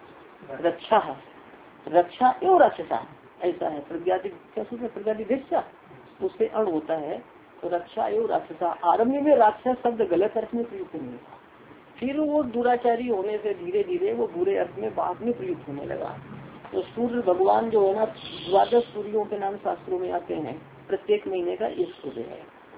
रक्षा है, रक्षा एवं राक्षसा, ऐसा है। प्रज्ञाति क्या सूत्र, प्रज्ञाति उससे अण होता है। तो रक्षा एवं राक्षसा, आरम्भ में राक्षस शब्द गलत अर्थ में प्रयुक्त नहीं था, फिर वो दुराचारी होने से धीरे धीरे वो बुरे अर्थ में बाद में प्रयुक्त होने लगा। तो सूर्य भगवान जो है ना, 12 सूर्यों के नाम शास्त्रों में आते हैं, प्रत्येक महीने का एक सूर्य है।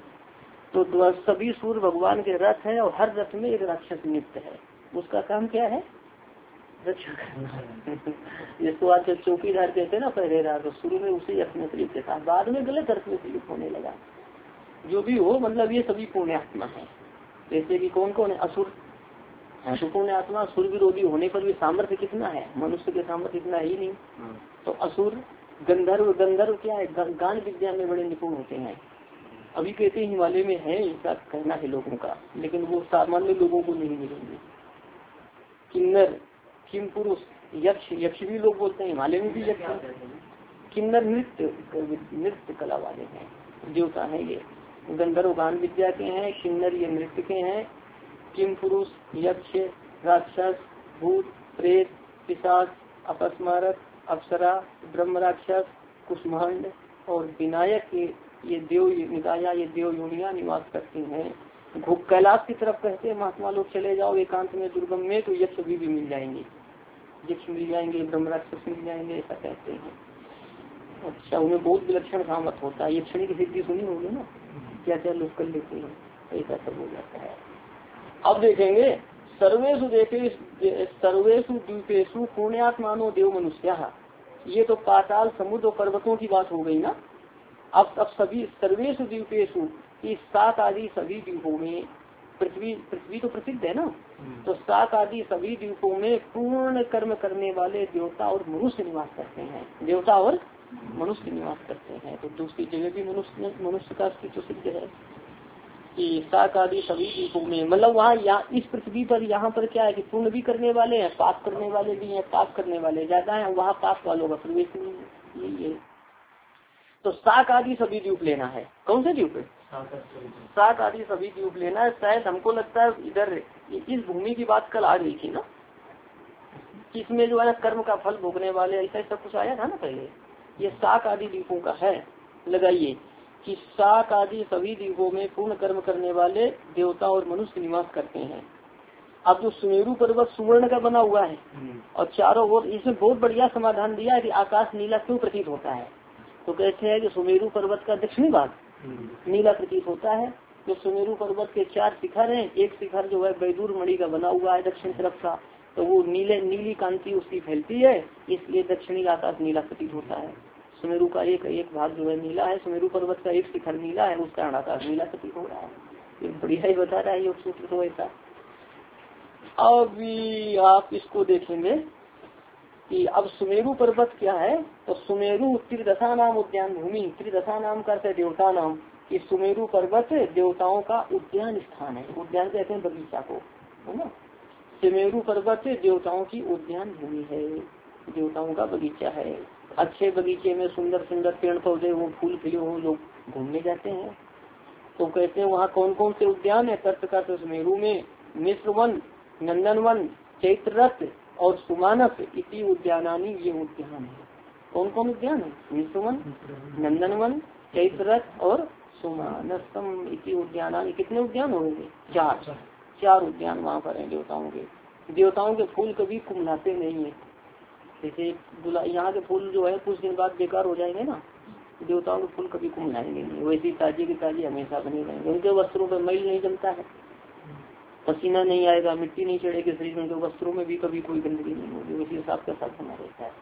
तो सभी सूर्य भगवान के रथ है, और हर रथ में एक राक्षस नित्य है। उसका काम क्या है, रक्षा करना। जिसको आज चौकीदार कहते हैं ना पहरेदार, तो शुरू में उसी अर्थ में प्रयुक्त था, बाद में गलत अर्थ में प्रयुक्त होने लगा। जो भी हो मतलब ये सभी पुण्यात्मा है। जैसे कि कौन कौन है? असुर तो पुण्यात्मा। असुर विरोधी होने पर भी सामर्थ्य कितना है? मनुष्य के सामर्थ्य इतना ही नहीं। तो असुर, गंधर्व, गंधर्व क्या है? गान विद्या में बड़े निपुण होते हैं। अभी कहते हैं हिमालय में है, ऐसा कहना है लोगों का, लेकिन वो सामान्य लोगों को नहीं मिलेंगे। किन्नर, किम पुरुष, यक्ष, यक्ष भी लोग बोलते हैं, हिमालय में भी यक्ष। किन्नर नृत्य कला वाले हैं, देवता है ये। गंधर्व गान विद्या के हैं, किन्नर ये नृत्य के हैं। किम पुरुष, यक्ष, राक्षस, भूत, प्रेत, पिशाच, अपस्मारक, अप्सरा, ब्रह्म राक्षस, कुष्मांड और विनायक ये देव निकाया, ये देव योनिया निवास करती हैं। कैलाश की तरफ कहते हैं महात्मा लोग चले जाओ एकांत में दुर्गम में, तो यक्ष भी मिल जाएंगे, यक्ष मिल जाएंगे, ब्रह्म राक्षस मिल जाएंगे, ऐसा कहते हैं। अच्छा, उन्हें बहुत विलक्षण सामर्थ होता है। यक्षिणी की सिद्धि सुनी होगी ना, क्या क्या लोग कर लेते हैं, ऐसा सब हो जाता है। अब देखेंगे सर्वेषु द्वीपेषु पुण्यात्मानो देव मनुष्य। ये तो पाताल, समुद्र और पर्वतों की बात हो गई ना। अब सभी सर्वेषु द्वीपेषु, इस 7 आदि सभी द्वीपों में, पृथ्वी तो प्रसिद्ध है ना, तो 7 आदि सभी द्वीपों में पूर्ण कर्म करने वाले देवता और मनुष्य निवास करते हैं। देवता और मनुष्य निवास करते हैं। तो दूसरी जगह भी मनुष्य का अस्तित्व सिद्ध है कि 7 आदि सभी द्वीपों में, मतलब वहाँ इस पृथ्वी पर, यहाँ पर क्या है कि पुण्य भी करने वाले हैं, पाप करने वाले भी हैं। पाप करने वाले ज्यादा है, वहाँ पाप वालों का प्रवेश नहीं है। तो 7 आदि सभी द्वीप लेना है। कौन से द्वीप? 7 आदि सभी द्वीप लेना है। शायद हमको लगता है इधर इस भूमि की बात कल आ गई थी ना, इसमें जो है कर्म का फल भोगने वाले, ऐसा सब कुछ आया था ना पहले। ये 7 आदि द्वीपों का है। लगाइए कि 7 आदि सभी द्वीपों में पूर्ण कर्म करने वाले देवता और मनुष्य निवास करते हैं। अब जो सुमेरु पर्वत सुवर्ण का बना हुआ है और चारों ओर, इसमें बहुत बढ़िया समाधान दिया है कि आकाश नीला क्यों प्रतीत होता है। तो कहते हैं कि सुमेरु पर्वत का दक्षिणी भाग नीला प्रतीत होता है। जो सुमेरु पर्वत के 4 शिखर हैं, एक शिखर जो है बैदूर मणि का बना हुआ है दक्षिण तरफ का, तो वो नीली कांति उसकी फैलती है, इसलिए दक्षिणी आकाश नीला प्रतीत होता है। सुमेरु का एक भाग जो है नीला है, सुमेरु पर्वत का एक शिखर नीला है, उसका आकाश नीला प्रतीत हो रहा है। ये बढ़िया ही बता रहा है योग सूत्र तो ऐसा। अब आप इसको देखेंगे कि अब सुमेरु पर्वत क्या है। तो सुमेरु त्रिदशा नाम उद्यान भूमि, त्रिदशा नाम करते देवता नाम, कि सुमेरु पर्वत देवताओं का उद्यान स्थान है। उद्यान कहते हैं बगीचा को, है ना। सुमेरु पर्वत देवताओं की उद्यान भूमि है, देवताओं का बगीचा है। अच्छे बगीचे में सुंदर सुंदर पेड़ पौधे हो, फूल खिले हो, लोग घूमने जाते हैं। तो कहते हैं वहाँ कौन कौन से उद्यान है। तर्क का सुमेरु में मिश्रवन, नंदनवन, चैत्ररथ और सुमानस इति उद्यानानी, ये उद्यान है। कौन कौन उद्यान है? मिश्रवन, नंदनवन, चैत्ररथ और सुमानसम इति उद्यानानी। कितने उद्यान होंगे? 4 उद्यान वहाँ पर है देवताओं के। देवताओं के फूल कभी कुम्हलाते नहीं है। जैसे यहाँ के फूल जो है कुछ दिन बाद बेकार हो जाएंगे ना, देवताओं के फूल कभी कुम्हलाएंगे नहीं, वैसी ताजी की ताजी हमेशा बने रहेंगे। उनके वस्त्रों पर मैल नहीं जमता है, पसीना नहीं आएगा, मिट्टी नहीं चढ़ेगी शरीर में, उनके वस्त्रों में भी कभी कोई गंदगी नहीं होगी, उसी हिसाब के साथ बना रहता है,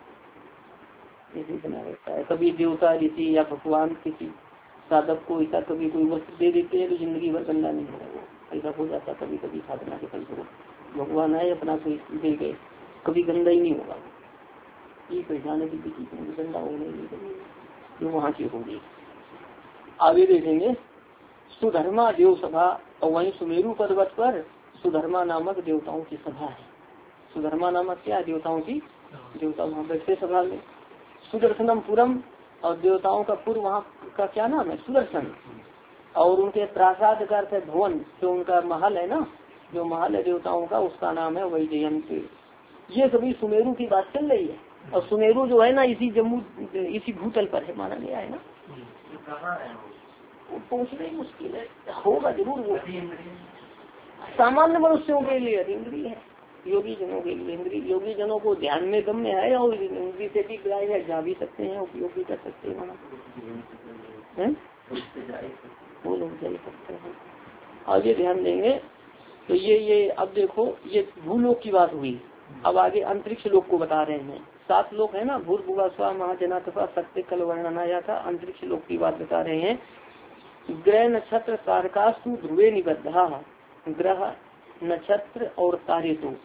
ऐसे बना रहता है। कभी देवता ऋषि या भगवान किसी साधक को ऐसा कभी कोई वस्त्र दे देते हैं तो जिंदगी भर गंदा नहीं होगा, वो ऐसा हो जाता कभी कभी साधना के फल को। भगवान आए अपना कोई दे गए, कभी गंदा ही नहीं होगा। ये पहचाने की चीज गंदा होने जो वहाँ की होगी। आगे देखेंगे सुधर्मा देव सभा, और वहीं सुमेरु पर्वत पर सुधर्मा नामक देवताओं की सभा है। सुधर्मा नामक क्या है? देवताओं की, देवता वहाँ बैठते सभा में। सुदर्शनम पुरम, और देवताओं का पूर्व वहाँ का क्या नाम है? सुदर्शन। और उनके प्रासाद का अर्थ है भवन, जो उनका महल है ना, जो महल है देवताओं का, उसका नाम है वैजयंत। ये सभी सुमेरु की बात चल रही है। और सुमेरु जो है ना इसी जम्मू, इसी भूतल पर है, माना गया है ना। पहुँचना ही मुश्किल है, होगा जरूर वो। सामान्य मनुष्यों के लिए इंद्रिय है, योगी जनों के लिए इंद्रिय, योगी जनों को ध्यान में गम्य है और इंद्रिय से भी ग्राह्य है, जा भी सकते हैं, उपयोग भी कर सकते हैं, वो लोग जा सकते हैं। आगे ध्यान देंगे तो ये अब देखो, ये भूलोक की बात हुई, अब आगे अंतरिक्ष लोक को बता रहे हैं। 7 लोक है ना, भूर्भुवः स्वः महाजना तथा सत्य कल वर्णनाया था। अंतरिक्ष लोक की बात बता रहे हैं। ग्रह नक्षत्र तारकास्तु ध्रुवे निबद्धा, ग्रह नक्षत्र और तारे तो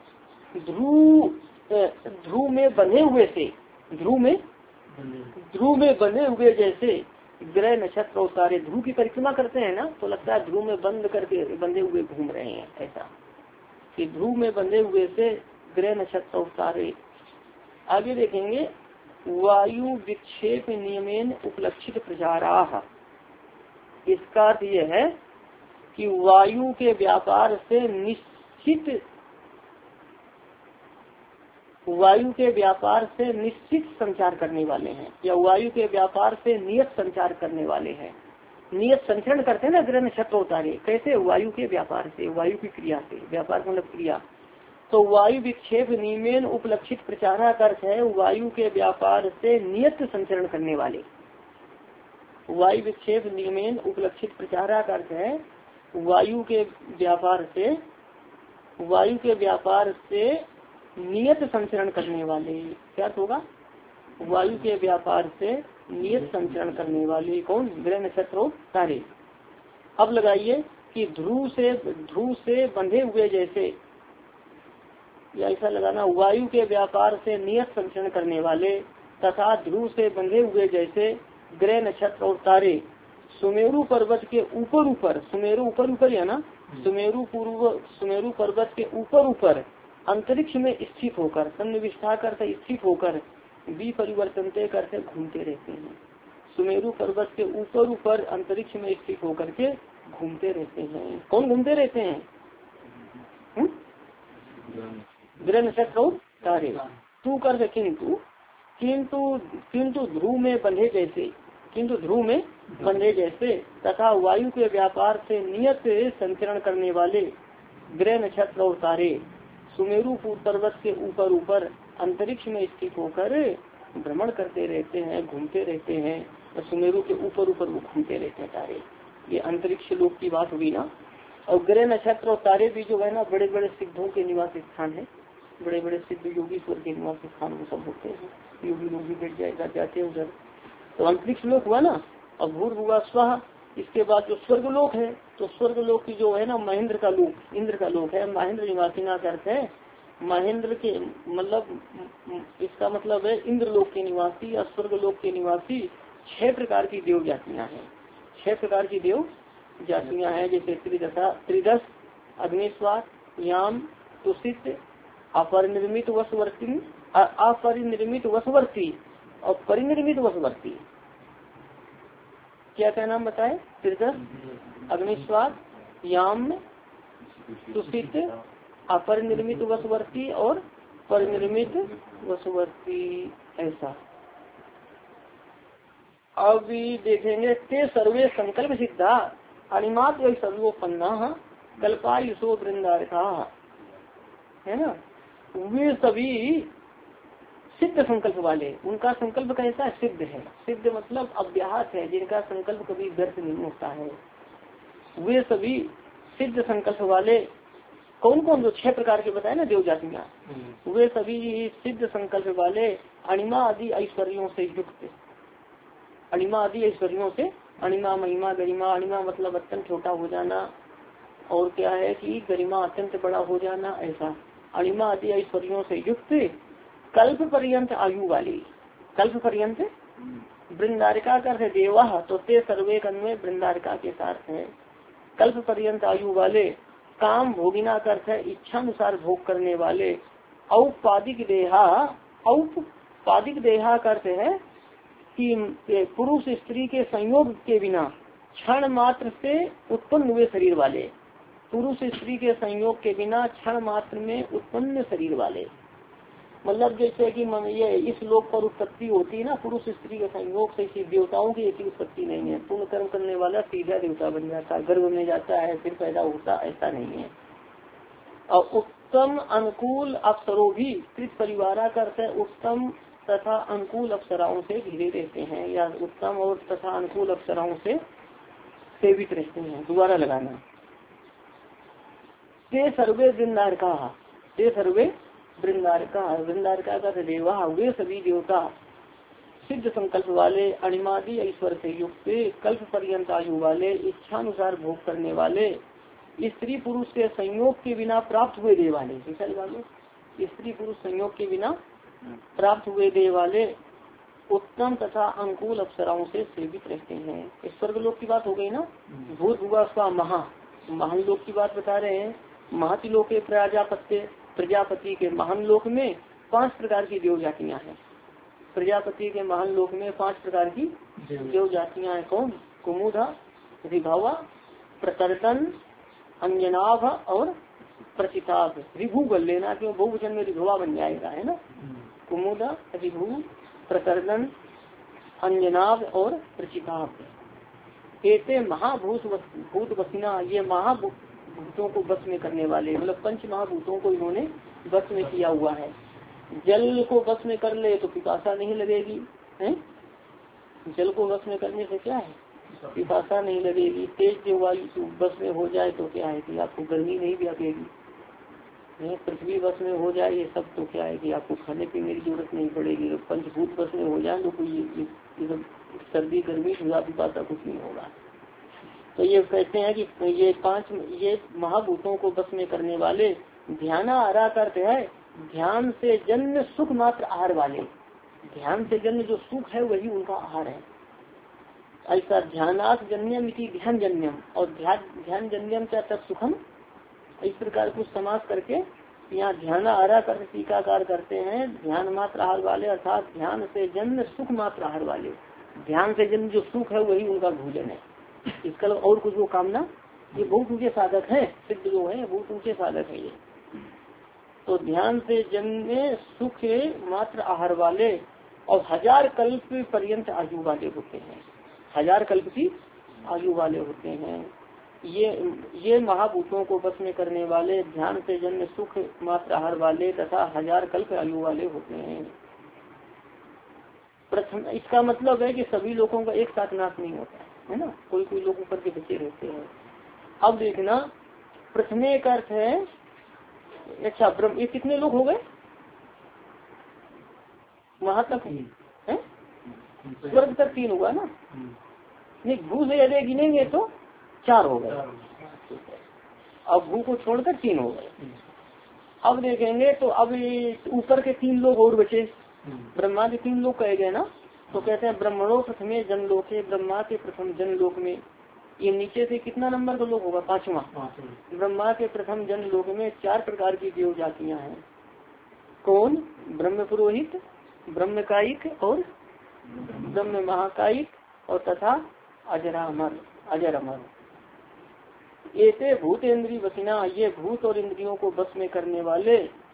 ध्रुव में बंधे हुए से, ध्रुव में बंधे हुए जैसे ग्रह नक्षत्र और तारे ध्रुव की परिक्रमा करते हैं ना, तो लगता है ध्रुव में बंधे हुए घूम रहे हैं। ऐसा कि ध्रुव में बंधे हुए से ग्रह नक्षत्र और तारे। आगे देखेंगे वायु विक्षेप नियमेन उपलक्षित प्रचाराः। इसका अर्थ यह है कि वायु के व्यापार से निश्चित संचार करने वाले हैं, या वायु के व्यापार से नियत संचार करने वाले हैं। नियत संचरण करते हैं ना ग्रह नक्षत्र और तारे, कैसे? वायु के व्यापार से, वायु की क्रिया से। व्यापार मतलब क्रिया। तो वायु विक्षेप नियमेन उपलक्षित प्रचारा का अर्थ है वायु के व्यापार से नियत संचरण करने वाले। वायु विक्षेप नियमेन उपलक्षित प्रचारा का अर्थ है वायु के व्यापार से नियत संचरण करने वाले। क्या होगा? वायु के व्यापार से नियत संचरण करने वाले कौन? ग्रह नक्षत्र और तारे। अब लगाइए कि ध्रुव से बंधे हुए जैसे, या ऐसा लगाना वायु के व्यापार से नियत संचरण करने वाले तथा ध्रुव से बंधे हुए जैसे ग्रह नक्षत्र और तारे सुमेरु पर्वत के ऊपर, सुमेरु ऊपर है ना, सुमेरु पर्वत के ऊपर अंतरिक्ष में स्थित होकर, सन्निविष्टा करते स्थित होकर, विपरिवर्तनते करते घूमते रहते हैं। सुमेरु पर्वत के ऊपर अंतरिक्ष में स्थित होकर के घूमते रहते हैं। कौन घूमते रहते हैं? ग्रह नक्षत्र और तारे। तू कर किंतु ध्रुव में बंधे जैसे तथा वायु के व्यापार से नियत संचरण करने वाले ग्रह नक्षत्र और तारे सुमेरु पर्वत के ऊपर अंतरिक्ष में स्थित होकर भ्रमण करते रहते हैं, घूमते रहते हैं। और सुमेरु के ऊपर वो घूमते रहते हैं तारे। ये अंतरिक्ष लोक की बात हुई ना। और ग्रह नक्षत्र और तारे भी जो है ना, बड़े बड़े सिद्धों के निवास स्थान है। बड़े बड़े सिद्ध योगीश्वर के निवास स्थान वो सब होते हैं। योगी लोग भी बैठ जाते हैं उधर। तो अंतरिक्ष लोक हुआ ना। और भूर्भुवः स्वः, इसके बाद जो स्वर्ग लोक है, तो स्वर्ग लोक की जो है ना महेंद्र का लोक, इंद्र का लोक है। महेंद्र निवासिना करते हैं, महेंद्र के मतलब, इसका मतलब है इंद्र लोक के निवासी या स्वर्ग लोक के निवासी 6 प्रकार की देव जातियां हैं। 6 प्रकार की देव जातियां हैं, जैसे त्रिदश, अग्निस्वार, याम, तुषित, अपरिनिर्मित वशवर्ती और परिनिर्मित वशवर्ती। क्या नाम बताए? त्रिदश, अग्निस्वार, याम, तुषित, अपरिनिर्मित वशवर्ती और परिनिर्मित वशवर्ती। ऐसा अभी देखेंगे। ते सर्वे संकल्प सिद्धा अनिमात सर्वोपन्ना कल्पायुषो वृंदारका, है ना। वे सभी सिद्ध संकल्प वाले, उनका संकल्प कैसा है? सिद्ध है। सिद्ध मतलब अव्याहत है, जिनका संकल्प कभी व्यर्थ नहीं होता है। वे सभी सिद्ध संकल्प वाले कौन कौन? जो 6 प्रकार के बताए ना देव जातियां, वे सभी सिद्ध संकल्प वाले अणिमा आदि ऐश्वर्यों से युक्त। अणिमा आदि ऐश्वर्यों से, अणिमा, महिमा, गरिमा। अणिमा मतलब अत्यंत छोटा हो जाना, और क्या है कि गरिमा अत्यंत बड़ा हो जाना। ऐसा अणिमा आदि ऐश्वर्यों से युक्त कल्प पर्यंत आयु वाली। कल्प पर्यंत वृंदारिका का है देवा, तो ते सर्वे कन्वे वृंदारिका के साथ है। कल्प पर्यंत आयु वाले, काम भोगिना का अर्थ है इच्छानुसार भोग करने वाले। औपादिक देहा का अर्थ है कि पुरुष स्त्री के संयोग के बिना क्षण मात्र से उत्पन्न हुए शरीर वाले। पुरुष स्त्री के संयोग के बिना क्षण मात्र में उत्पन्न शरीर वाले, मतलब जैसे कि ये इस लोक पर उत्पत्ति होती है ना पुरुष स्त्री के संयोग से, इसी देवताओं की एक उत्पत्ति नहीं है। पूर्ण कर्म करने वाला सीधा देवता बन जाता है, गर्भ में जाता है, फिर पैदा होता, ऐसा नहीं है। और उत्तम अनुकूल अप्सरों भी कृत परिवारा करते हैं, उत्तम तथा अनुकूल अप्सराओं से घिरे रहते हैं, या उत्तम और तथा अनुकूल अप्सराओं से सेवित रहते हैं। दोबारा लगाना। ते सर्वे वृंदारका, ते सर्वे वृंदारका का देवा वे सभी देवता सिद्ध संकल्प वाले अणिमादि ऐश्वर्य से युक्त कल्प पर्यंत आयु वाले इच्छानुसार भोग करने वाले स्त्री पुरुष के संयोग के बिना प्राप्त हुए देव वाले स्त्री पुरुष संयोग के बिना प्राप्त हुए देव वाले उत्तम तथा अनुकूल अप्सराओं से सेवित रहते हैं। इस स्वर्ग लोक की बात हो गई ना। भूत हुआ उसका महान लोक की बात बता रहे हैं। महति लोक के प्रजापति के महान लोक में 5 प्रकार की देव जातियाँ हैं। प्रजापति के महान लोक में 5 प्रकार की देव जातियाँ हैं। कौन? कुमुदा, रिभवा, प्रकर्तन, अंजनाभ और प्रचिताभ। रिभु बोल लेना क्यों बहुवचन में रिभवा बन जाएगा, है ना। कुमुदा, रिभु, प्रकर्दन, अंजनाभ और प्रचिताभ। ऐसे भूत वसीना, ये महाभूतों को बस में करने वाले, मतलब 5 महाभूतों को इन्होंने बस में किया हुआ है। जल को बस में कर ले तो पिपासा नहीं लगेगी, है। जल को बस में करने से क्या है, पिपासा नहीं लगेगी। तेज वायु बस में हो जाए तो क्या है कि आपको गर्मी नहीं व्यापेगी। पृथ्वी बस में हो जाए ये सब तो क्या है कि आपको खाने पीने की जरूरत नहीं पड़ेगी। तो पंचभूत बस में हो जाए तो कोई सर्दी गर्मी सुधा पिपासा कुछ नहीं होगा। तो ये कहते हैं कि ये महाभूतों को बस में करने वाले ध्यान आहार करते हैं। ध्यान से जन्य सुख मात्र आहार वाले, ध्यान से जन्य जो सुख है वही उनका आहार है। ऐसा ध्यानार्थ जन्यम इति ध्यान जन्यम, और ध्यान जन्यम क्या तब सुखम, इस प्रकार कुछ समास करके यहाँ ध्यान आहार कर टीकाकार करते हैं। ध्यान मात्र आहार वाले अर्थात ध्यान से जन्य सुख मात्र आहार वाले, ध्यान से जन्य जो सुख है वही उनका भोजन है। इसका और कुछ वो कामना, ये बहुत ऊंचे साधक है, सिद्ध जो है बहुत ऊंचे साधक है ये। तो ध्यान से जन्य सुख मात्र आहार वाले और 1000 कल्प पर्यंत आयु वाले होते हैं। 1000 कल्प की आयु वाले होते हैं। ये महाभूतों को बस में करने वाले ध्यान से जन्य सुख मात्र आहार वाले तथा 1000 कल्प आयु वाले होते हैं। प्रथम इसका मतलब है कि सभी लोगों का एक साथ नाश नहीं होता है ना, कोई कोई लोग ऊपर के बचे रहते हैं। अब देखना प्रथमे का अर्थ है, अच्छा ब्रह्म, ये कितने लोग हो गए वहां तक है? स्वर्ग तक 3 हुआ ना, नहीं भू से यदि गिनेंगे तो 4 हो गए। अब भू को छोड़कर 3 हो गए। अब देखेंगे तो अब ऊपर के 3 लोग और बचे, ब्रह्मा के 3 लोग कहे गए ना। तो कहते हैं ब्रह्मणों प्रथमे जनलोके, ब्रह्मा के प्रथम जनलोक में। ये नीचे से कितना नंबर का लोक होगा, 5वां। ब्रह्मा के प्रथम जनलोक में 4 प्रकार की देव जातियां हैं। कौन? ब्रह्म पुरोहित, ब्रह्म कायिक और ब्रह्म महाकायिक और तथा अजर अमर। ऐसे भूत इंद्रिय वसीना, ये भूत और इंद्रियों को बस में करने वाले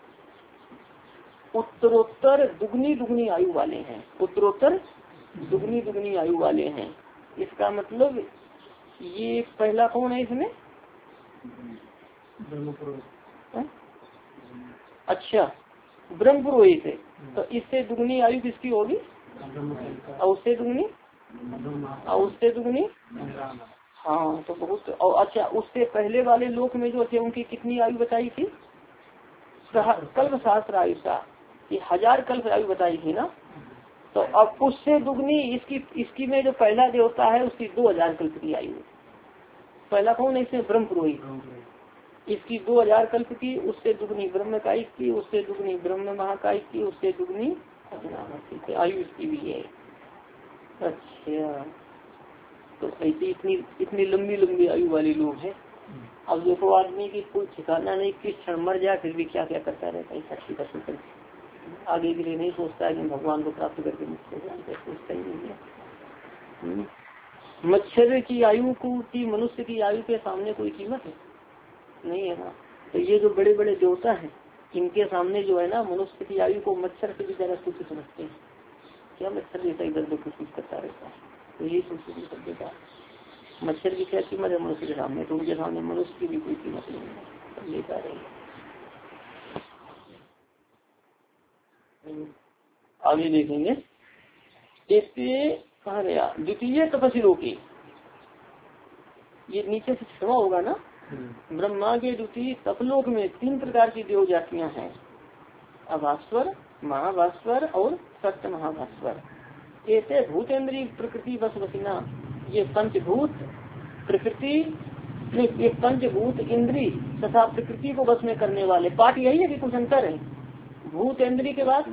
उत्तरोत्तर दुगनी आयु वाले हैं। उत्तरोत्तर दुगनी आयु वाले हैं। इसका मतलब ये पहला कौन है इसमें? अच्छा ब्रह्म पुरोहित है। तो इससे दुगनी आयु किसकी होगी? और उससे दुगनी हाँ तो बहुत। और अच्छा उससे पहले वाले लोक में जो थे उनकी कितनी आयु बताई थी? कल्प शास्त्र आयु सा, ये 1000 कल्प आयु बताई थी ना। तो अब उससे दुगनी इसकी में जो पहला देवता है उसकी 2000 कल्प की आयु। पहला कौन है इसमें? ब्रह्म पुरोहित, इसकी 2000 कल्प की, उससे दुगनी ब्रह्म कायिक की, उससे दुगनी ब्रह्म महाकायिक की, उससे दुगनी आयु इसकी भी है। अच्छा तो ऐसी इतनी लंबी आयु वाले लोग हैं। अब देखो आदमी की कोई ठिकाना नहीं, किस क्षण मर जाए फिर भी क्या क्या करता रहता है, साक्षी का सोचता, आगे के लिए नहीं सोचता है कि भगवान को प्राप्त करके मुक्त हो जाए, सोचता ही नहीं है। मच्छर की आयु की मनुष्य की आयु के सामने कोई कीमत है नहीं है ना। तो ये जो बड़े बड़े देवता हैं इनके सामने जो है ना मनुष्य की आयु को मच्छर से भी ज्यादा तुच्छ समझते हैं। क्या मच्छर जैसा इधर उधर कुछ करता रहता है, तो ये सोचते सब देता मच्छर की क्या कीमत है मनुष्य के सामने, तो उनके सामने मनुष्य की भी कोई कीमत नहीं है, सब लेता रहेगा। आगे देखेंगे कहा गया द्वितीय तपस्वी रोकी, ये नीचे से क्षमा होगा ना। ब्रह्मा के द्वितीय तपलोक में 3 प्रकार की देव जातियां हैं। अभास्वर, महाभास्वर और सत्य महाभास्वर। ऐसे भूतेन्द्रीय प्रकृति बस बसिना, ये पंचभूत प्रकृति, ये पंचभूत इंद्री तथा प्रकृति को बस में करने वाले। पाठ यही है कि कुछ अंतर है? भूत इंद्री के बाद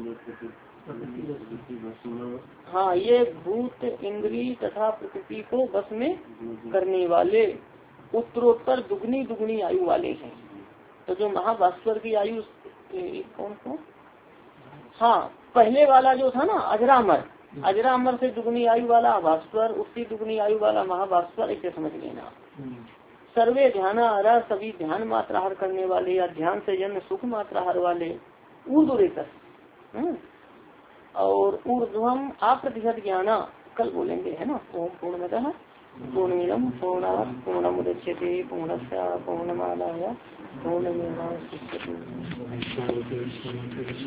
हाँ, ये भूत इंद्री तथा प्रकृति को बस में करने वाले उत्तरोत्तर दुगनी दुगनी आयु वाले हैं। तो जो महाभास्वर की आयु कौन कौन, हाँ पहले वाला जो था ना अजरामर, अजरामर से दुगनी आयु वाला भास्वर, उसकी दुगनी आयु वाला महाभास्वर, इसे समझ लेना। सर्वे ध्यानाहार, सभी ध्यान मात्राहार करने वाले या ध्यान से जन्म सुख मात्राहार वाले। ऊर्ध्वरेतस और ऊर्ध्वम अप्रतिशत ज्ञाना, कल बोलेंगे है ना। ओम पूर्णमतः पूर्णमिदं पूर्णात् पूर्णमुदच्यते पूर्णस्य पूर्णमादाय पूर्णमेवावशिष्यते।